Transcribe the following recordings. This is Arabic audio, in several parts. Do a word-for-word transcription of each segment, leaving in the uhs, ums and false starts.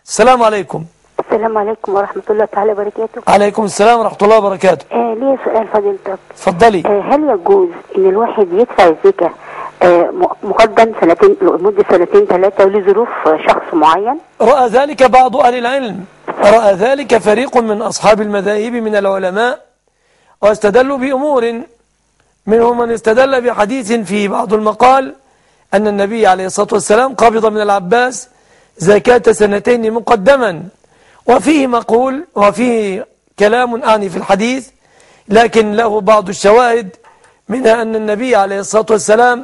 السلام عليكم. السلام عليكم ورحمة الله تعالى وبركاته. عليكم السلام ورحمة الله وبركاته. آه ليه سؤال فضيلتك. اتفضلي. آه هل يجوز ان الواحد يدفع الزكاة آه مقدم سنتين لمدة سنتين ثلاثة ولظروف شخص معين؟ رأى ذلك بعض أهل العلم، رأى ذلك فريق من أصحاب المذاهب من العلماء، واستدلوا بأمور، منهم من استدل بحديث في بعض المقال أن النبي عليه الصلاة والسلام قبض من العباس زكاة سنتين مقدما، وفيه مقول وفيه كلام آني في الحديث، لكن له بعض الشواهد، منها أن النبي عليه الصلاة والسلام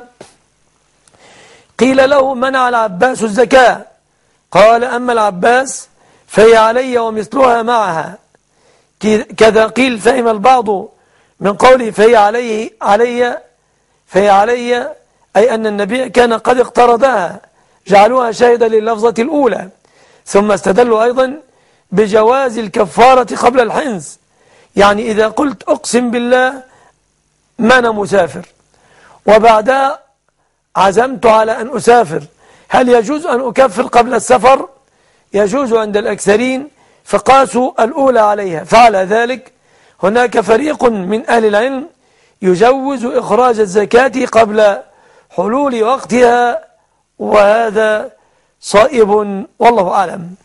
قيل له منع العباس الزكاة، قال أما العباس فهي علي ومثلها معها، كذا قيل. فهم البعض من قوله فهي عليه علي فهي علي أي أن النبي كان قد اقترضها، جعلوها شاهدة لللفظة الأولى. ثم استدلوا أيضا بجواز الكفارة قبل الحنث، يعني إذا قلت أقسم بالله ما أنا مسافر وبعدها عزمت على أن أسافر، هل يجوز أن أكفر قبل السفر؟ يجوز عند الأكثرين، فقاسوا الأولى عليها. فعلى ذلك هناك فريق من أهل العلم يجوز إخراج الزكاة قبل حلول وقتها، وهذا صائب والله أعلم.